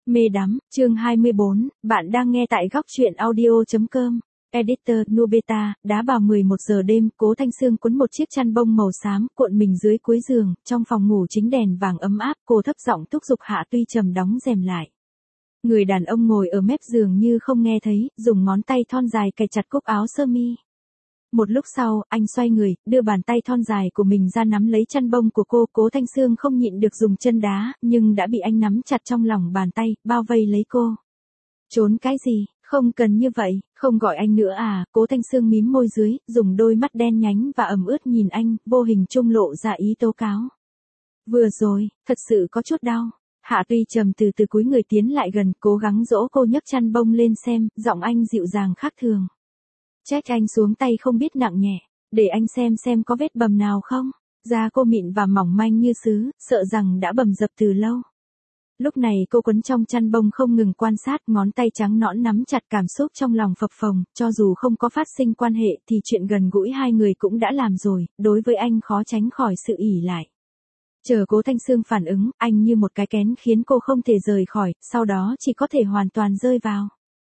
Mê đắm, chương 24, bạn đang nghe tại góc truyện audio.com. Editor, Nubeta, đá vào 11 giờ đêm, Cố Thanh Sương quấn một chiếc chăn bông màu xám, cuộn mình dưới cuối giường, trong phòng ngủ chính đèn vàng ấm áp, cô thấp giọng thúc giục Hạ Tuy Trầm đóng rèm lại. Người đàn ông ngồi ở mép giường như không nghe thấy, dùng ngón tay thon dài cài chặt cúc áo sơ mi. Một lúc sau, anh xoay người, đưa bàn tay thon dài của mình ra nắm lấy chăn bông của cô. Cố Thanh Sương không nhịn được dùng chân đá, nhưng đã bị anh nắm chặt trong lòng bàn tay, bao vây lấy cô. Trốn cái gì, không cần như vậy, không gọi anh nữa à? Cố Thanh Sương mím môi dưới, dùng đôi mắt đen nhánh và ẩm ướt nhìn anh, vô hình trung lộ ra ý tố cáo. Vừa rồi, thật sự có chút đau. Hạ Tuy Trầm từ từ cúi người tiến lại gần, cố gắng dỗ cô nhấc chăn bông lên xem, giọng anh dịu dàng khác thường. Trách anh xuống tay không biết nặng nhẹ, để anh xem có vết bầm nào không. Da cô mịn và mỏng manh như sứ, sợ rằng đã bầm dập từ lâu. Lúc này cô quấn trong chăn bông không ngừng quan sát, ngón tay trắng nõn nắm chặt, cảm xúc trong lòng phập phồng, cho dù không có phát sinh quan hệ thì chuyện gần gũi hai người cũng đã làm rồi, đối với anh khó tránh khỏi sự ỷ lại. Chờ Cố Thanh Sương phản ứng, anh như một cái kén khiến cô không thể rời khỏi, sau đó chỉ có thể hoàn toàn rơi vào.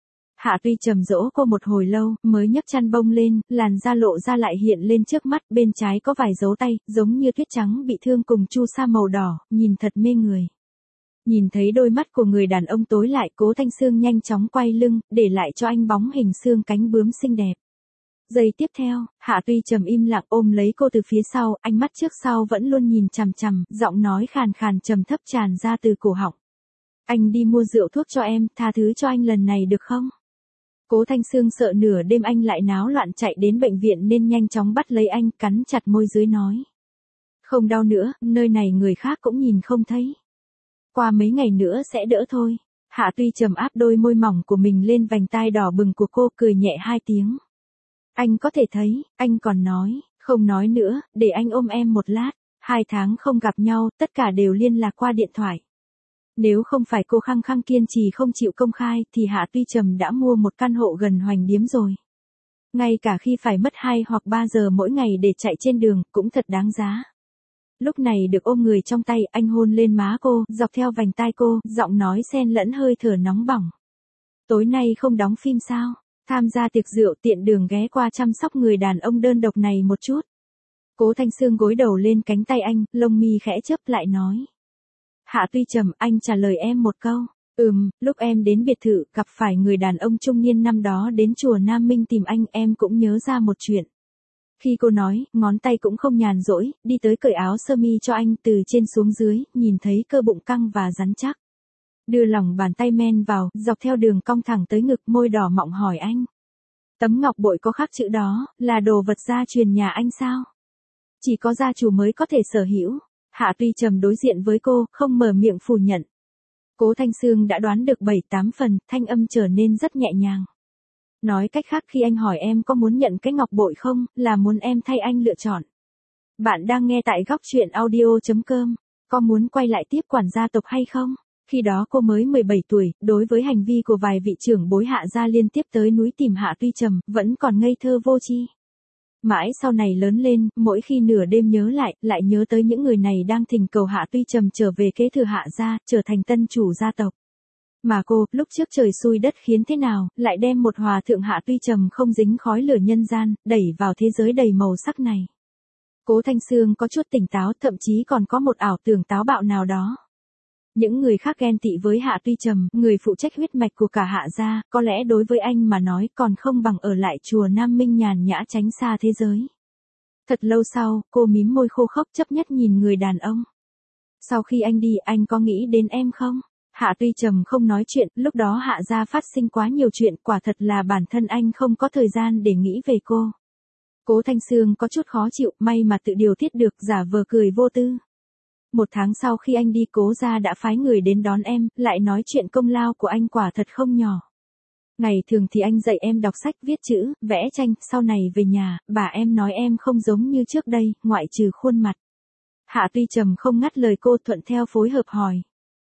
Hạ Tuy Trầm dỗ cô một hồi lâu, mới nhấc chăn bông lên, làn da lộ ra lại hiện lên trước mắt, bên trái có vài dấu tay, giống như tuyết trắng bị thương cùng chu sa màu đỏ, nhìn thật mê người. Nhìn thấy đôi mắt của người đàn ông tối lại, Cố Thanh Sương nhanh chóng quay lưng, để lại cho anh bóng hình xương cánh bướm xinh đẹp. Giây tiếp theo, Hạ Tuy Trầm im lặng ôm lấy cô từ phía sau, ánh mắt trước sau vẫn luôn nhìn chằm chằm, giọng nói khàn khàn trầm thấp tràn ra từ cổ họng. Anh đi mua rượu thuốc cho em, tha thứ cho anh lần này được không? Cố Thanh Sương sợ nửa đêm anh lại náo loạn chạy đến bệnh viện nên nhanh chóng bắt lấy anh, cắn chặt môi dưới nói. Không đau nữa, nơi này người khác cũng nhìn không thấy. Qua mấy ngày nữa sẽ đỡ thôi. Hạ Tuy Trầm áp đôi môi mỏng của mình lên vành tai đỏ bừng của cô, cười nhẹ 2 tiếng. Anh có thể thấy, anh còn nói, không nói nữa, để anh ôm em một lát. 2 tháng không gặp nhau, tất cả đều liên lạc qua điện thoại. Nếu không phải cô khăng khăng kiên trì không chịu công khai thì Hạ Tuy Trầm đã mua một căn hộ gần Hoành Điếm rồi. Ngay cả khi phải mất 2 hoặc 3 giờ mỗi ngày để chạy trên đường, cũng thật đáng giá. Lúc này được ôm người trong tay, anh hôn lên má cô, dọc theo vành tai cô, giọng nói xen lẫn hơi thở nóng bỏng. Tối nay không đóng phim sao? Tham gia tiệc rượu, tiện đường ghé qua chăm sóc người đàn ông đơn độc này một chút. Cố Thanh Sương gối đầu lên cánh tay anh, lông mi khẽ chớp lại nói. Hạ Tuy Trầm, anh trả lời em một câu. Lúc em đến biệt thự, gặp phải người đàn ông trung niên năm đó đến chùa Nam Minh tìm anh, em cũng nhớ ra một chuyện. Khi cô nói, ngón tay cũng không nhàn rỗi, đi tới cởi áo sơ mi cho anh, từ trên xuống dưới, nhìn thấy cơ bụng căng và rắn chắc. Đưa lòng bàn tay men vào, dọc theo đường cong thẳng tới ngực, môi đỏ mọng hỏi anh. Tấm ngọc bội có khắc chữ đó, là đồ vật gia truyền nhà anh sao? Chỉ có gia chủ mới có thể sở hữu. Hạ Tuy Trầm đối diện với cô, không mở miệng phủ nhận. Cố Thanh Sương đã đoán được 7-8 phần, thanh âm trở nên rất nhẹ nhàng. Nói cách khác, khi anh hỏi em có muốn nhận cái ngọc bội không, là muốn em thay anh lựa chọn. Bạn đang nghe tại góc truyện audio.com. Có muốn quay lại tiếp quản gia tộc hay không? Khi đó cô mới 17 tuổi, đối với hành vi của vài vị trưởng bối Hạ gia liên tiếp tới núi tìm Hạ Tuy Trầm, vẫn còn ngây thơ vô tri. Mãi sau này lớn lên, mỗi khi nửa đêm nhớ lại nhớ tới những người này đang thỉnh cầu Hạ Tuy Trầm trở về kế thừa Hạ gia, trở thành tân chủ gia tộc. Mà cô, lúc trước trời xui đất khiến thế nào, lại đem một hòa thượng Hạ Tuy Trầm không dính khói lửa nhân gian, đẩy vào thế giới đầy màu sắc này. Cố Thanh Sương có chút tỉnh táo, thậm chí còn có một ảo tưởng táo bạo nào đó. Những người khác ghen tị với Hạ Tuy Trầm, người phụ trách huyết mạch của cả Hạ gia, có lẽ đối với anh mà nói còn không bằng ở lại chùa Nam Minh nhàn nhã tránh xa thế giới. Thật lâu sau, cô mím môi khô khốc chấp nhất nhìn người đàn ông. Sau khi anh đi, anh có nghĩ đến em không? Hạ Tuy Trầm không nói chuyện, lúc đó Hạ gia phát sinh quá nhiều chuyện, quả thật là bản thân anh không có thời gian để nghĩ về cô. Cố Thanh Sương có chút khó chịu, may mà tự điều tiết được, giả vờ cười vô tư. 1 tháng sau khi anh đi, Cố gia đã phái người đến đón em, lại nói chuyện công lao của anh quả thật không nhỏ. Ngày thường thì anh dạy em đọc sách, viết chữ, vẽ tranh, sau này về nhà, bà em nói em không giống như trước đây, ngoại trừ khuôn mặt. Hạ Tuy Trầm không ngắt lời cô, thuận theo phối hợp hỏi.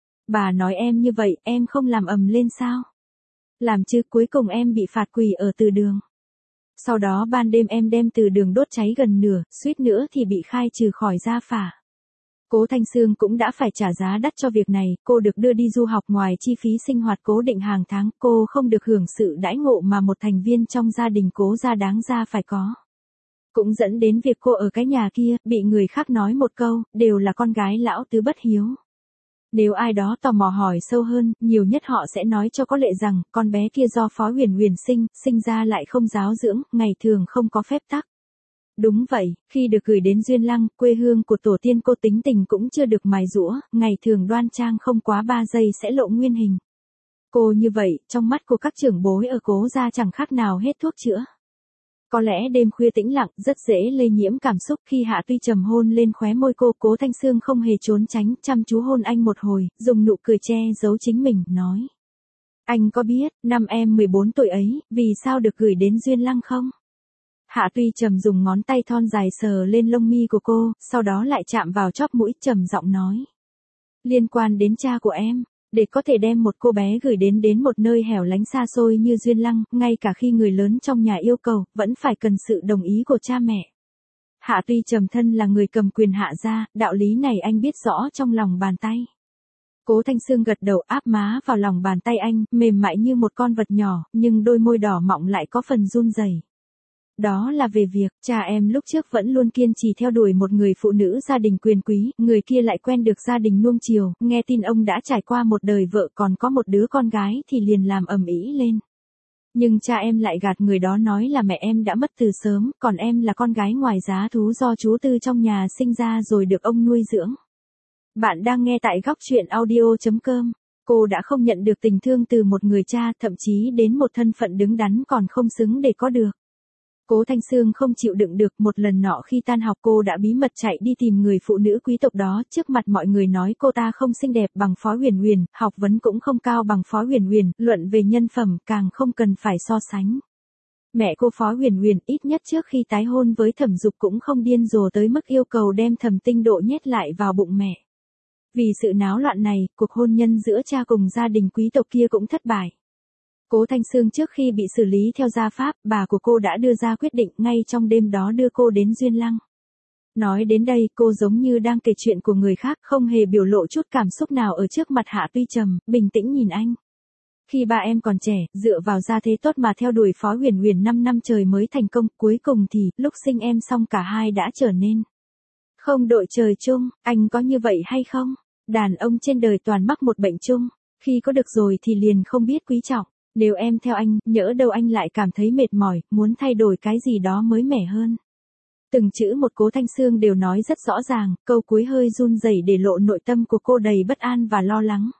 Bà nói em như vậy, em không làm ầm lên sao? Làm chứ, cuối cùng em bị phạt quỳ ở từ đường. Sau đó ban đêm em đem từ đường đốt cháy gần nửa, suýt nữa thì bị khai trừ khỏi gia phả. Cố Thanh Sương cũng đã phải trả giá đắt cho việc này, cô được đưa đi du học ngoài chi phí sinh hoạt cố định hàng tháng, cô không được hưởng sự đãi ngộ mà một thành viên trong gia đình Cố gia đáng ra phải có. Cũng dẫn đến việc cô ở cái nhà kia, bị người khác nói một câu, đều là con gái lão tứ bất hiếu. Nếu ai đó tò mò hỏi sâu hơn, nhiều nhất họ sẽ nói cho có lệ rằng, con bé kia do Phó Huyền Huyền sinh ra lại không giáo dưỡng, ngày thường không có phép tắc. Đúng vậy, khi được gửi đến Duyên Lăng, quê hương của tổ tiên cô tính tình cũng chưa được mài giũa, ngày thường đoan trang không quá 3 giây sẽ lộ nguyên hình. Cô như vậy, trong mắt của các trưởng bối ở Cố gia chẳng khác nào hết thuốc chữa. Có lẽ đêm khuya tĩnh lặng, rất dễ lây nhiễm cảm xúc khi Hạ Tuy Trầm hôn lên khóe môi cô, Cố Thanh Sương không hề trốn tránh, chăm chú hôn anh một hồi, dùng nụ cười che giấu chính mình, nói. Anh có biết, năm em 14 tuổi ấy, vì sao được gửi đến Duyên Lăng không? Hạ Tuy Trầm dùng ngón tay thon dài sờ lên lông mi của cô, sau đó lại chạm vào chóp mũi, trầm giọng nói. Liên quan đến cha của em. Để có thể đem một cô bé gửi đến một nơi hẻo lánh xa xôi như Duyên Lăng, ngay cả khi người lớn trong nhà yêu cầu, vẫn phải cần sự đồng ý của cha mẹ. Hạ Tuy Trầm thân là người cầm quyền Hạ gia, đạo lý này anh biết rõ trong lòng bàn tay. Cố Thanh Sương gật đầu, áp má vào lòng bàn tay anh, mềm mại như một con vật nhỏ, nhưng đôi môi đỏ mọng lại có phần run rẩy. Đó là về việc, cha em lúc trước vẫn luôn kiên trì theo đuổi một người phụ nữ gia đình quyền quý, người kia lại quen được gia đình nuông chiều, nghe tin ông đã trải qua một đời vợ còn có một đứa con gái thì liền làm ầm ĩ lên. Nhưng cha em lại gạt người đó nói là mẹ em đã mất từ sớm, còn em là con gái ngoài giá thú do chú tư trong nhà sinh ra rồi được ông nuôi dưỡng. Bạn đang nghe tại góc truyện audio.com. Cô đã không nhận được tình thương từ một người cha, thậm chí đến một thân phận đứng đắn còn không xứng để có được. Cố Thanh Sương không chịu đựng được, một lần nọ khi tan học cô đã bí mật chạy đi tìm người phụ nữ quý tộc đó, trước mặt mọi người nói cô ta không xinh đẹp bằng Phó Huyền Huyền, học vấn cũng không cao bằng Phó Huyền Huyền, luận về nhân phẩm càng không cần phải so sánh. Mẹ cô Phó Huyền Huyền ít nhất trước khi tái hôn với Thẩm Dục cũng không điên rồ tới mức yêu cầu đem Thẩm Tinh Độ nhét lại vào bụng mẹ. Vì sự náo loạn này, cuộc hôn nhân giữa cha cùng gia đình quý tộc kia cũng thất bại. Cố Thanh Sương trước khi bị xử lý theo gia pháp, bà của cô đã đưa ra quyết định ngay trong đêm đó đưa cô đến Duyên Lăng. Nói đến đây, cô giống như đang kể chuyện của người khác, không hề biểu lộ chút cảm xúc nào ở trước mặt Hạ Tuy Trầm, bình tĩnh nhìn anh. Khi ba em còn trẻ, dựa vào gia thế tốt mà theo đuổi Phó Huyền Huyền 5 năm trời mới thành công, cuối cùng thì, lúc sinh em xong cả hai đã trở nên không đội trời chung, anh có như vậy hay không? Đàn ông trên đời toàn mắc một bệnh chung, khi có được rồi thì liền không biết quý trọng. Nếu em theo anh, nhỡ đâu anh lại cảm thấy mệt mỏi, muốn thay đổi cái gì đó mới mẻ hơn. Từng chữ một Cố Thanh Sương đều nói rất rõ ràng, câu cuối hơi run rẩy để lộ nội tâm của cô đầy bất an và lo lắng.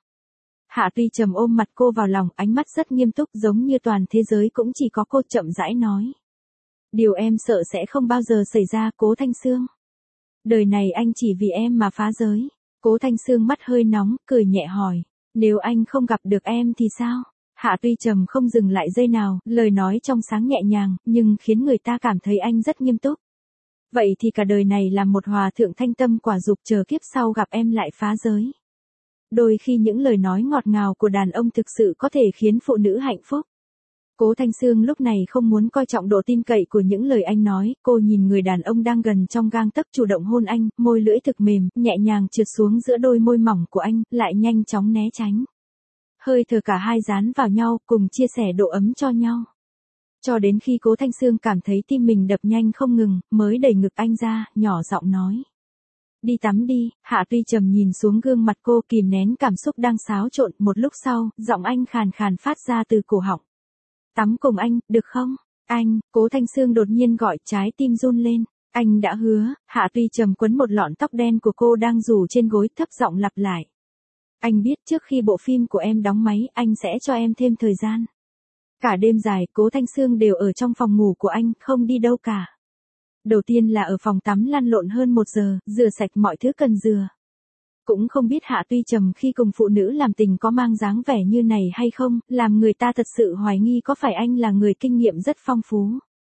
Hạ Tuy Trầm ôm mặt cô vào lòng, ánh mắt rất nghiêm túc giống như toàn thế giới cũng chỉ có cô, chậm rãi nói. Điều em sợ sẽ không bao giờ xảy ra, Cố Thanh Sương. Đời này anh chỉ vì em mà phá giới. Cố Thanh Sương mắt hơi nóng, cười nhẹ hỏi. Nếu anh không gặp được em thì sao? Hạ Tuy Trầm không dừng lại giây nào, lời nói trong sáng nhẹ nhàng, nhưng khiến người ta cảm thấy anh rất nghiêm túc. Vậy thì cả đời này làm một hòa thượng thanh tâm quả dục, chờ kiếp sau gặp em lại phá giới. Đôi khi những lời nói ngọt ngào của đàn ông thực sự có thể khiến phụ nữ hạnh phúc. Cố Thanh Sương lúc này không muốn coi trọng độ tin cậy của những lời anh nói, cô nhìn người đàn ông đang gần trong gang tấc chủ động hôn anh, môi lưỡi thực mềm, nhẹ nhàng trượt xuống giữa đôi môi mỏng của anh, lại nhanh chóng né tránh. Hơi thở cả hai dán vào nhau, cùng chia sẻ độ ấm cho nhau. Cho đến khi Cố Thanh Sương cảm thấy tim mình đập nhanh không ngừng, mới đẩy ngực anh ra, nhỏ giọng nói. Đi tắm đi. Hạ Tuy Trầm nhìn xuống gương mặt cô, kìm nén cảm xúc đang xáo trộn, một lúc sau, giọng anh khàn khàn phát ra từ cổ họng. Tắm cùng anh, được không? Anh, Cố Thanh Sương đột nhiên gọi, trái tim run lên. Anh đã hứa. Hạ Tuy Trầm quấn một lọn tóc đen của cô đang rủ trên gối, thấp giọng lặp lại. Anh biết trước khi bộ phim của em đóng máy, anh sẽ cho em thêm thời gian. Cả đêm dài, Cố Thanh Sương đều ở trong phòng ngủ của anh, không đi đâu cả. Đầu tiên là ở phòng tắm lăn lộn hơn 1 giờ, rửa sạch mọi thứ cần rửa. Cũng không biết Hạ Tuy Trầm khi cùng phụ nữ làm tình có mang dáng vẻ như này hay không, làm người ta thật sự hoài nghi có phải anh là người kinh nghiệm rất phong phú.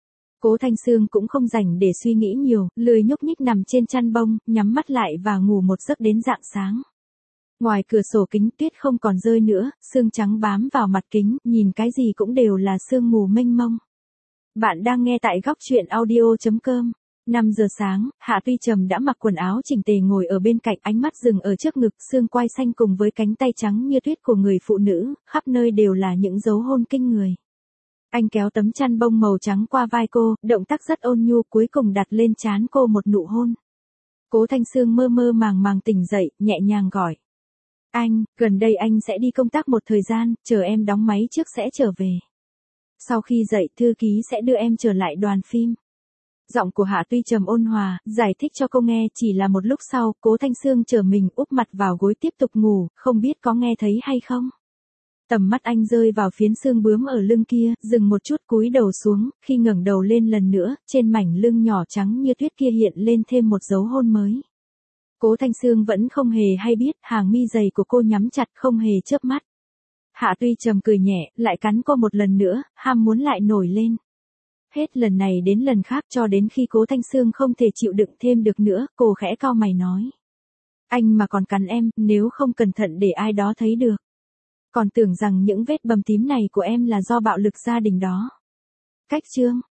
Cố Thanh Sương cũng không rảnh để suy nghĩ nhiều, lười nhúc nhích nằm trên chăn bông, nhắm mắt lại và ngủ một giấc đến rạng sáng. Ngoài cửa sổ kính tuyết không còn rơi nữa, sương trắng bám vào mặt kính, nhìn cái gì cũng đều là sương mù mênh mông. Bạn đang nghe tại góc truyện audio.com. 5 giờ sáng, Hạ Tuy Trầm đã mặc quần áo chỉnh tề ngồi ở bên cạnh, ánh mắt dừng ở trước ngực, xương quai xanh cùng với cánh tay trắng như tuyết của người phụ nữ, khắp nơi đều là những dấu hôn kinh người. Anh kéo tấm chăn bông màu trắng qua vai cô, động tác rất ôn nhu, cuối cùng đặt lên trán cô một nụ hôn. Cố Thanh Sương mơ mơ màng màng tỉnh dậy, nhẹ nhàng gọi. Anh, gần đây anh sẽ đi công tác một thời gian, chờ em đóng máy trước sẽ trở về. Sau khi dậy, thư ký sẽ đưa em trở lại đoàn phim. Giọng của Hạ Tuy Trầm ôn hòa, giải thích cho cô nghe. Chỉ là một lúc sau, Cố Thanh Sương trở mình úp mặt vào gối tiếp tục ngủ, không biết có nghe thấy hay không. Tầm mắt anh rơi vào phiến xương bướm ở lưng kia, dừng một chút cúi đầu xuống, khi ngẩng đầu lên lần nữa, trên mảnh lưng nhỏ trắng như tuyết kia hiện lên thêm một dấu hôn mới. Cố Thanh Sương vẫn không hề hay biết, hàng mi dày của cô nhắm chặt không hề chớp mắt. Hạ Tuy Trầm cười nhẹ, lại cắn cô một lần nữa, ham muốn lại nổi lên. Hết lần này đến lần khác cho đến khi Cố Thanh Sương không thể chịu đựng thêm được nữa, cô khẽ cau mày nói. Anh mà còn cắn em, nếu không cẩn thận để ai đó thấy được. Còn tưởng rằng những vết bầm tím này của em là do bạo lực gia đình đó. Cách chương